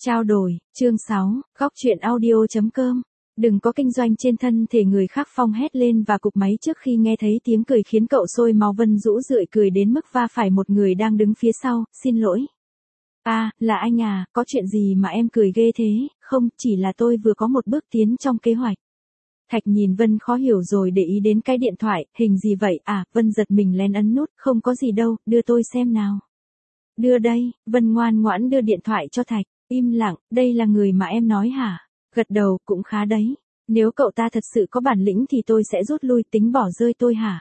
Trao đổi, chương 6, góc truyện audio.com. Đừng có kinh doanh trên thân thể người khác. Phong hét lên và cụp máy trước khi nghe thấy tiếng cười khiến cậu sôi máu. Vân rũ rượi cười đến mức va phải một người đang đứng phía sau. Xin lỗi. À, là anh à, có chuyện gì mà em cười ghê thế? Không, chỉ là tôi vừa có một bước tiến trong kế hoạch. Thạch nhìn Vân khó hiểu rồi để ý đến cái điện thoại. Hình gì vậy à? Vân giật mình lén ấn nút. Không có gì đâu, đưa tôi xem nào. Đưa đây. Vân ngoan ngoãn đưa điện thoại cho Thạch. Im lặng, đây là người mà em nói hả? Gật đầu, cũng khá đấy. Nếu cậu ta thật sự có bản lĩnh thì tôi sẽ rút lui, tính bỏ rơi tôi hả?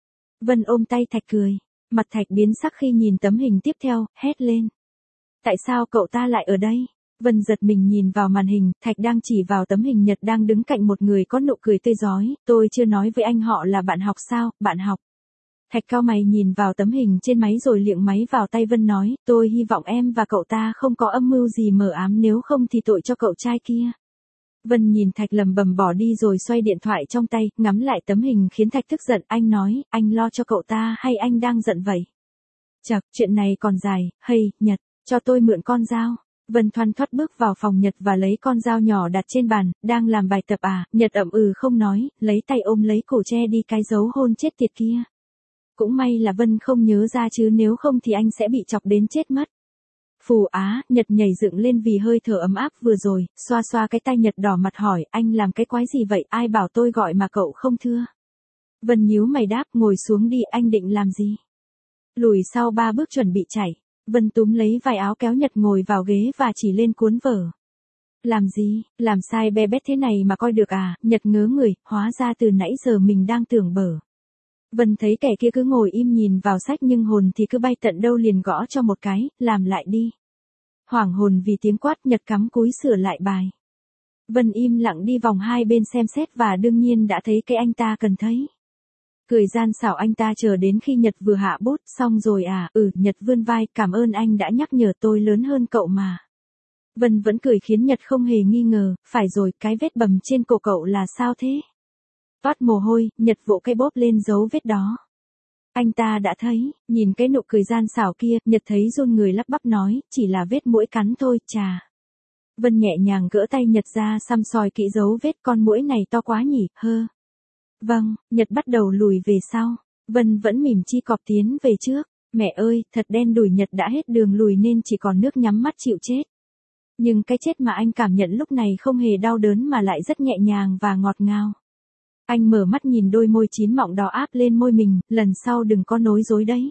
Vân ôm tay Thạch cười. Mặt Thạch biến sắc khi nhìn tấm hình tiếp theo, hét lên. Tại sao cậu ta lại ở đây? Vân giật mình nhìn vào màn hình, Thạch đang chỉ vào tấm hình Nhật đang đứng cạnh một người có nụ cười tươi rói. Tôi chưa nói với anh họ là bạn học sao? Bạn học. Thạch cau mày nhìn vào tấm hình trên máy rồi liệng máy vào tay Vân nói, tôi hy vọng em và cậu ta không có âm mưu gì mờ ám, nếu không thì tội cho cậu trai kia. Vân nhìn Thạch lầm bầm bỏ đi rồi xoay điện thoại trong tay, ngắm lại tấm hình khiến Thạch tức giận. Anh nói, anh lo cho cậu ta hay anh đang giận vậy? Chậc, chuyện này còn dài. Hay, Nhật, cho tôi mượn con dao. Vân thoăn thoắt bước vào phòng Nhật và lấy con dao nhỏ đặt trên bàn. Đang làm bài tập à? Nhật ậm ừ không nói, lấy tay ôm lấy cổ che đi cái dấu hôn chết tiệt kia. Cũng may là Vân không nhớ ra chứ nếu không thì anh sẽ bị chọc đến chết mất. Phù á, Nhật nhảy dựng lên vì hơi thở ấm áp vừa rồi, xoa xoa cái tay Nhật đỏ mặt hỏi, anh làm cái quái gì vậy, ai bảo tôi gọi mà cậu không thưa. Vân nhíu mày đáp, ngồi xuống đi, anh định làm gì? Lùi sau 3 bước chuẩn bị chạy. Vân túm lấy vài áo kéo Nhật ngồi vào ghế và chỉ lên cuốn vở. Làm gì, làm sai be bét thế này mà coi được à? Nhật ngớ người, hóa ra từ nãy giờ mình đang tưởng bở. Vân thấy kẻ kia cứ ngồi im nhìn vào sách nhưng hồn thì cứ bay tận đâu liền gõ cho một cái, làm lại đi. Hoảng hồn vì tiếng quát, Nhật cắm cúi sửa lại bài. Vân im lặng đi vòng hai bên xem xét và đương nhiên đã thấy cái anh ta cần thấy. Cười gian xảo anh ta chờ đến khi Nhật vừa hạ bút, xong rồi à? Nhật vươn vai, cảm ơn anh đã nhắc nhở, tôi lớn hơn cậu mà. Vân vẫn cười khiến Nhật không hề nghi ngờ, phải rồi, cái vết bầm trên cổ cậu là sao thế? Toát mồ hôi, Nhật vỗ cây bóp lên dấu vết đó. Anh ta đã thấy, nhìn cái nụ cười gian xảo kia, Nhật thấy run người lắp bắp nói, chỉ là vết muỗi cắn thôi, chà. Vân nhẹ nhàng gỡ tay Nhật ra xăm soi kỹ dấu vết, con muỗi này to quá nhỉ, hơ. Vâng, Nhật bắt đầu lùi về sau. Vân vẫn mỉm chi cọp tiến về trước. Mẹ ơi, thật đen đủi, Nhật đã hết đường lùi nên chỉ còn nước nhắm mắt chịu chết. Nhưng cái chết mà anh cảm nhận lúc này không hề đau đớn mà lại rất nhẹ nhàng và ngọt ngào. Anh mở mắt nhìn đôi môi chín mọng đỏ áp lên môi mình, lần sau đừng có nói dối đấy.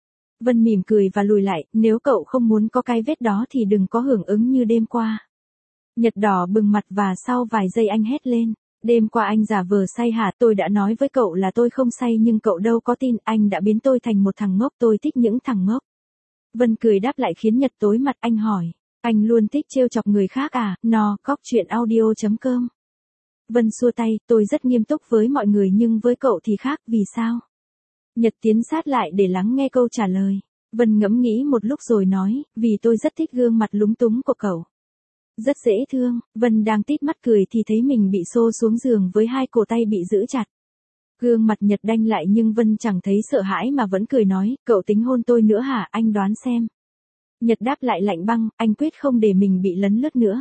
Vân mỉm cười và lùi lại, nếu cậu không muốn có cái vết đó thì đừng có hưởng ứng như đêm qua. Nhật đỏ bừng mặt và sau vài giây anh hét lên. Đêm qua anh giả vờ say hả? Tôi đã nói với cậu là tôi không say nhưng cậu đâu có tin, anh đã biến tôi thành một thằng ngốc, tôi thích những thằng ngốc. Vân cười đáp lại khiến Nhật tối mặt. Anh hỏi, anh luôn thích trêu chọc người khác à? Góc truyện audio.com. Vân xua tay, tôi rất nghiêm túc với mọi người nhưng với cậu thì khác, vì sao? Nhật tiến sát lại để lắng nghe câu trả lời. Vân ngẫm nghĩ một lúc rồi nói, vì tôi rất thích gương mặt lúng túng của cậu. Rất dễ thương. Vân đang tít mắt cười thì thấy mình bị xô xuống giường với hai cổ tay bị giữ chặt. Gương mặt Nhật đanh lại nhưng Vân chẳng thấy sợ hãi mà vẫn cười nói, cậu tính hôn tôi nữa hả, anh đoán xem. Nhật đáp lại lạnh băng, anh quyết không để mình bị lấn lướt nữa.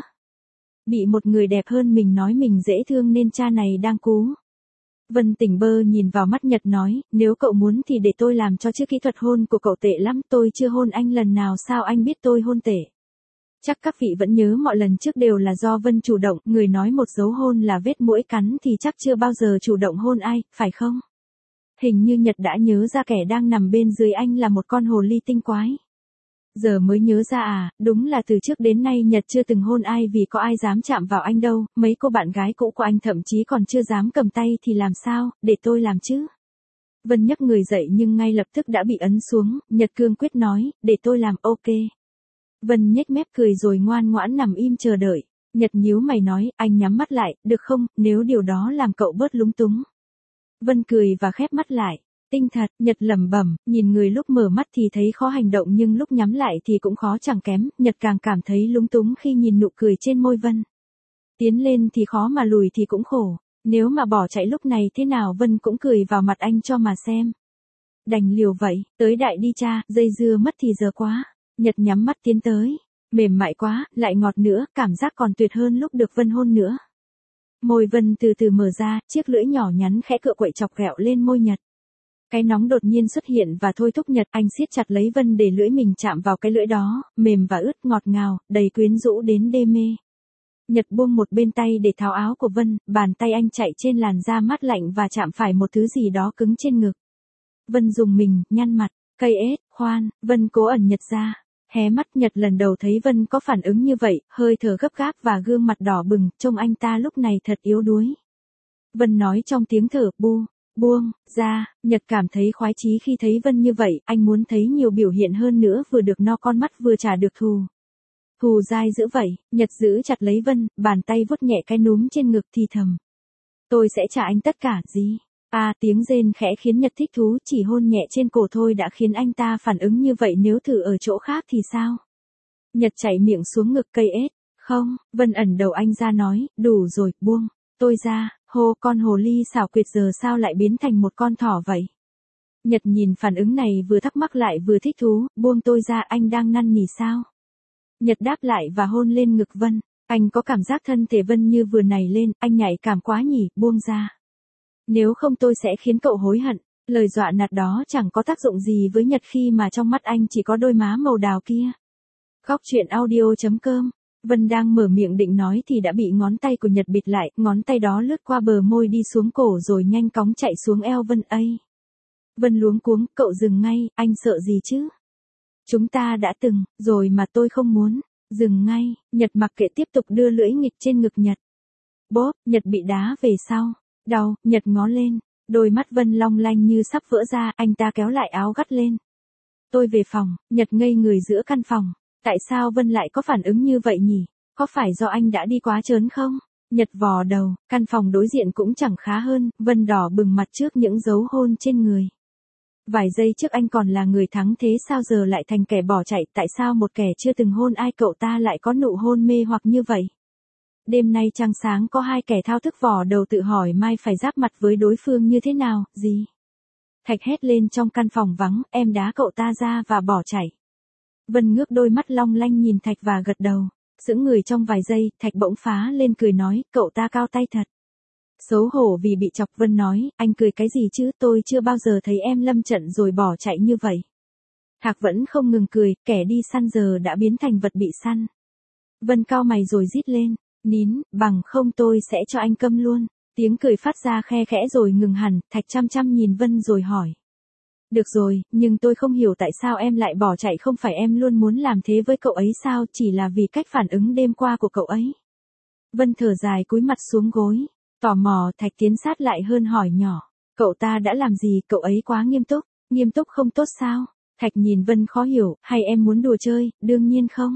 Bị một người đẹp hơn mình nói mình dễ thương nên cha này đang cú. Vân tỉnh bơ nhìn vào mắt Nhật nói, nếu cậu muốn thì để tôi làm cho chứ kỹ thuật hôn của cậu tệ lắm, tôi chưa hôn anh lần nào, sao anh biết tôi hôn tệ? Chắc các vị vẫn nhớ mọi lần trước đều là do Vân chủ động, người nói một dấu hôn là vết muỗi cắn thì chắc chưa bao giờ chủ động hôn ai, phải không? Hình như Nhật đã nhớ ra kẻ đang nằm bên dưới anh là một con hồ ly tinh quái. Giờ mới nhớ ra à, đúng là từ trước đến nay Nhật chưa từng hôn ai vì có ai dám chạm vào anh đâu, mấy cô bạn gái cũ của anh thậm chí còn chưa dám cầm tay thì làm sao, để tôi làm chứ. Vân nhấc người dậy nhưng ngay lập tức đã bị ấn xuống, Nhật cương quyết nói, để tôi làm, ok. Vân nhếch mép cười rồi ngoan ngoãn nằm im chờ đợi. Nhật nhíu mày nói, anh nhắm mắt lại, được không, nếu điều đó làm cậu bớt lúng túng. Vân cười và khép mắt lại. Tinh thật, Nhật lẩm bẩm, nhìn người lúc mở mắt thì thấy khó hành động nhưng lúc nhắm lại thì cũng khó chẳng kém, Nhật càng cảm thấy lúng túng khi nhìn nụ cười trên môi Vân. Tiến lên thì khó mà lùi thì cũng khổ, nếu mà bỏ chạy lúc này thế nào Vân cũng cười vào mặt anh cho mà xem. Đành liều vậy, tới đại đi cha, dây dưa mất thì giờ quá. Nhật nhắm mắt tiến tới. Mềm mại quá, lại ngọt nữa, cảm giác còn tuyệt hơn lúc được Vân hôn nữa. Môi Vân từ từ mở ra, chiếc lưỡi nhỏ nhắn khẽ cựa quậy chọc ghẹo lên môi Nhật. Cái nóng đột nhiên xuất hiện và thôi thúc Nhật, anh siết chặt lấy Vân để lưỡi mình chạm vào cái lưỡi đó, mềm và ướt ngọt ngào, đầy quyến rũ đến đê mê. Nhật buông một bên tay để tháo áo của Vân, bàn tay anh chạy trên làn da mát lạnh và chạm phải một thứ gì đó cứng trên ngực. Vân rùng mình, nhăn mặt, cây ết, khoan, Vân cố ẩn Nhật ra. Hé mắt Nhật lần đầu thấy Vân có phản ứng như vậy, hơi thở gấp gáp và gương mặt đỏ bừng, trông anh ta lúc này thật yếu đuối. Vân nói trong tiếng thở, buông ra, Nhật cảm thấy khoái chí khi thấy Vân như vậy, anh muốn thấy nhiều biểu hiện hơn nữa, vừa được no con mắt vừa trả được thù. Thù dai dữ vậy, Nhật giữ chặt lấy Vân, bàn tay vuốt nhẹ cái núm trên ngực thì thầm. Tôi sẽ trả anh tất cả, gì? Tiếng rên khẽ khiến Nhật thích thú, chỉ hôn nhẹ trên cổ thôi đã khiến anh ta phản ứng như vậy, nếu thử ở chỗ khác thì sao? Nhật chạy miệng xuống ngực cây ết. Không, Vân ẩn đầu anh ra nói, đủ rồi, buông tôi ra. Con hồ ly xảo quyệt giờ sao lại biến thành một con thỏ vậy? Nhật nhìn phản ứng này vừa thắc mắc lại vừa thích thú, buông tôi ra, anh đang năn nỉ sao? Nhật đáp lại và hôn lên ngực Vân, anh có cảm giác thân thể Vân như vừa nảy lên, anh nhạy cảm quá nhỉ, buông ra. Nếu không tôi sẽ khiến cậu hối hận, lời dọa nạt đó chẳng có tác dụng gì với Nhật khi mà trong mắt anh chỉ có đôi má màu đào kia. Góc truyện audio.com. Vân đang mở miệng định nói thì đã bị ngón tay của Nhật bịt lại, ngón tay đó lướt qua bờ môi đi xuống cổ rồi nhanh cóng chạy xuống eo Vân ấy. Vân luống cuống, cậu dừng ngay, anh sợ gì chứ? Chúng ta đã từng, rồi mà tôi không muốn. Dừng ngay, Nhật mặc kệ tiếp tục đưa lưỡi nghịch trên ngực Nhật. Bốp, Nhật bị đá về sau. Đau, Nhật ngó lên. Đôi mắt Vân long lanh như sắp vỡ ra, anh ta kéo lại áo gắt lên. Tôi về phòng, Nhật ngây người giữa căn phòng. Tại sao Vân lại có phản ứng như vậy nhỉ? Có phải do anh đã đi quá trớn không? Nhật vò đầu, căn phòng đối diện cũng chẳng khá hơn, Vân đỏ bừng mặt trước những dấu hôn trên người. Vài giây trước anh còn là người thắng, thế sao giờ lại thành kẻ bỏ chạy? Tại sao một kẻ chưa từng hôn ai cậu ta lại có nụ hôn mê hoặc như vậy? Đêm nay trăng sáng có hai kẻ thao thức vò đầu tự hỏi mai phải giáp mặt với đối phương như thế nào, gì? Thạch hét lên trong căn phòng vắng, em đá cậu ta ra và bỏ chạy. Vân ngước đôi mắt long lanh nhìn Thạch và gật đầu. Sững người trong vài giây, Thạch bỗng phá lên cười nói, cậu ta cao tay thật. Xấu hổ vì bị chọc, Vân nói, anh cười cái gì chứ, tôi chưa bao giờ thấy em lâm trận rồi bỏ chạy như vậy. Thạc vẫn không ngừng cười, kẻ đi săn giờ đã biến thành vật bị săn. Vân cau mày rồi rít lên, nín, bằng không tôi sẽ cho anh câm luôn. Tiếng cười phát ra khe khẽ rồi ngừng hẳn, Thạch chăm chăm nhìn Vân rồi hỏi. Được rồi, nhưng tôi không hiểu tại sao em lại bỏ chạy, không phải em luôn muốn làm thế với cậu ấy sao, chỉ là vì cách phản ứng đêm qua của cậu ấy. Vân thở dài cúi mặt xuống gối, tò mò. Thạch tiến sát lại hơn hỏi nhỏ, cậu ta đã làm gì, cậu ấy quá nghiêm túc không tốt sao? Thạch nhìn Vân khó hiểu, hay em muốn đùa chơi, đương nhiên không.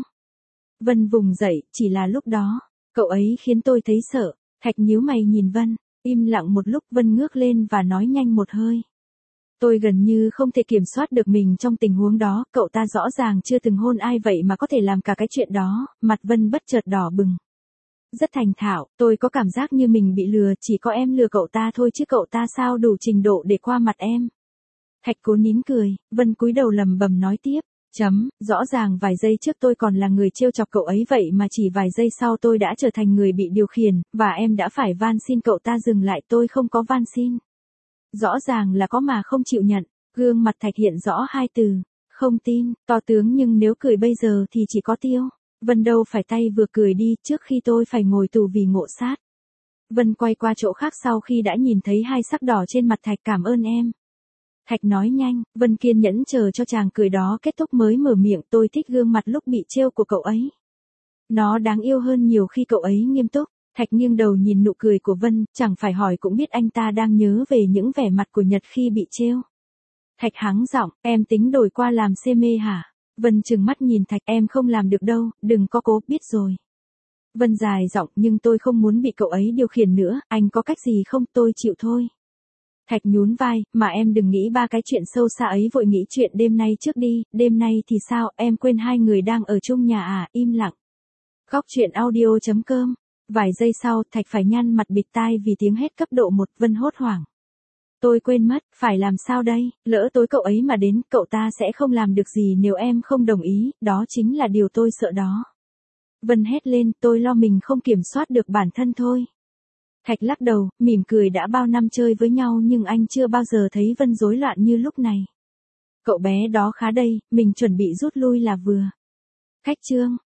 Vân vùng dậy, chỉ là lúc đó, cậu ấy khiến tôi thấy sợ. Thạch nhíu mày nhìn Vân, im lặng một lúc, Vân ngước lên và nói nhanh một hơi. Tôi gần như không thể kiểm soát được mình trong tình huống đó, cậu ta rõ ràng chưa từng hôn ai vậy mà có thể làm cả cái chuyện đó, mặt Vân bất chợt đỏ bừng. Rất thành thạo, tôi có cảm giác như mình bị lừa, chỉ có em lừa cậu ta thôi chứ cậu ta sao đủ trình độ để qua mặt em. Thạch cố nín cười, Vân cúi đầu lẩm bẩm nói tiếp, rõ ràng vài giây trước tôi còn là người trêu chọc cậu ấy vậy mà chỉ vài giây sau tôi đã trở thành người bị điều khiển, và em đã phải van xin cậu ta dừng lại, tôi không có van xin. Rõ ràng là có mà không chịu nhận, gương mặt Thạch hiện rõ hai từ, không tin, to tướng, nhưng nếu cười bây giờ thì chỉ có tiêu. Vân đâu phải tay vừa cười đi, trước khi tôi phải ngồi tù vì ngộ sát. Vân quay qua chỗ khác sau khi đã nhìn thấy hai sắc đỏ trên mặt Thạch, cảm ơn em. Thạch nói nhanh, Vân kiên nhẫn chờ cho chàng cười đó kết thúc mới mở miệng, tôi thích gương mặt lúc bị trêu của cậu ấy. Nó đáng yêu hơn nhiều khi cậu ấy nghiêm túc. Thạch nghiêng đầu nhìn nụ cười của Vân, chẳng phải hỏi cũng biết anh ta đang nhớ về những vẻ mặt của Nhật khi bị trêu. Thạch hắng giọng, em tính đổi qua làm CM hả? Vân trừng mắt nhìn Thạch, em không làm được đâu, đừng có cố, biết rồi. Vân dài giọng, nhưng tôi không muốn bị cậu ấy điều khiển nữa, anh có cách gì không, tôi chịu thôi. Thạch nhún vai, mà em đừng nghĩ ba cái chuyện sâu xa ấy, vội nghĩ chuyện đêm nay trước đi, đêm nay thì sao, em quên hai người đang ở chung nhà à, im lặng. Góc truyện audio.com. Vài giây sau, Thạch phải nhăn mặt bịt tai vì tiếng hét cấp độ 1, Vân hốt hoảng. Tôi quên mất, phải làm sao đây, lỡ tối cậu ấy mà đến, cậu ta sẽ không làm được gì nếu em không đồng ý, đó chính là điều tôi sợ đó. Vân hét lên, tôi lo mình không kiểm soát được bản thân thôi. Thạch lắc đầu, mỉm cười, đã bao năm chơi với nhau nhưng anh chưa bao giờ thấy Vân rối loạn như lúc này. Cậu bé đó khá đây, mình chuẩn bị rút lui là vừa. Khách Trương,